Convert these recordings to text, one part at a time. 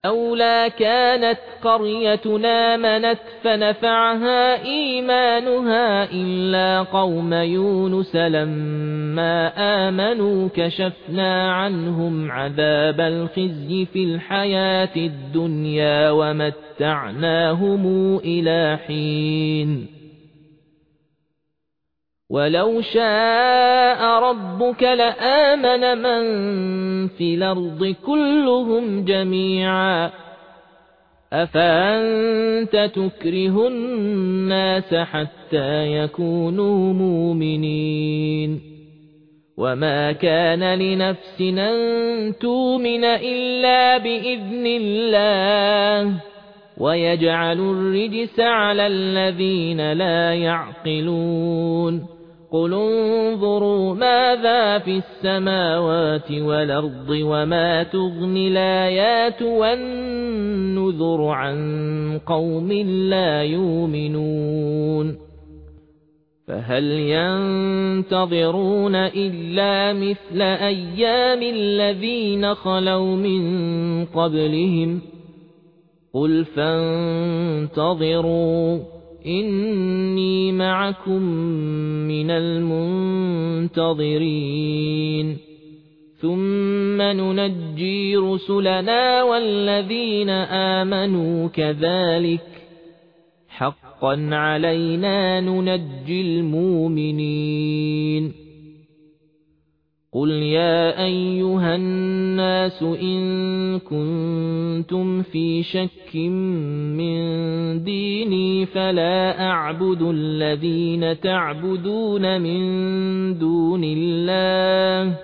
أولى كانت قرية آمنت فنفعها إيمانها إلا قوم يونس لما آمنوا كشفنا عنهم عذاب الخزي في الحياة الدنيا ومتعناهم إلى حين ولو شاء ربك لآمن من في الأرض كلهم جميعا أفأنت تكره الناس حتى يكونوا مؤمنين وما كان لنفس أن تؤمن إلا بإذن الله ويجعل الرجس على الذين لا يعقلون قل انظروا ماذا في السماوات والأرض وما تغني الآيات والنذر عن قوم لا يؤمنون فهل ينتظرون إلا مثل أيام الذين خلوا من قبلهم قل فانتظروا إني معكم من المنتظرين ثم ننجي رسلنا والذين آمنوا كذلك حقا علينا ننجي المؤمنين قل يا أيها الناس إن كنتم في شك من ديني فلا أعبد الذين تعبدون من دون الله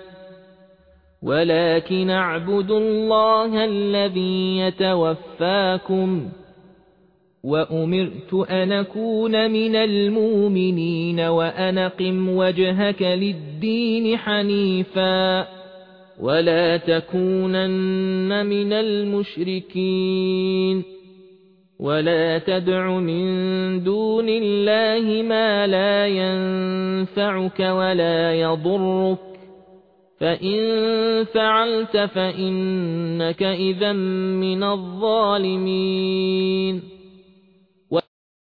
ولكن أعبد الله الذي يتوفاكم وأمرت أن أكون من المؤمنين وأن أقم وجهك للدين حنيفا ولا تكونن من المشركين ولا تدع من دون الله ما لا ينفعك ولا يضرك فإن فعلت فإنك إذا من الظالمين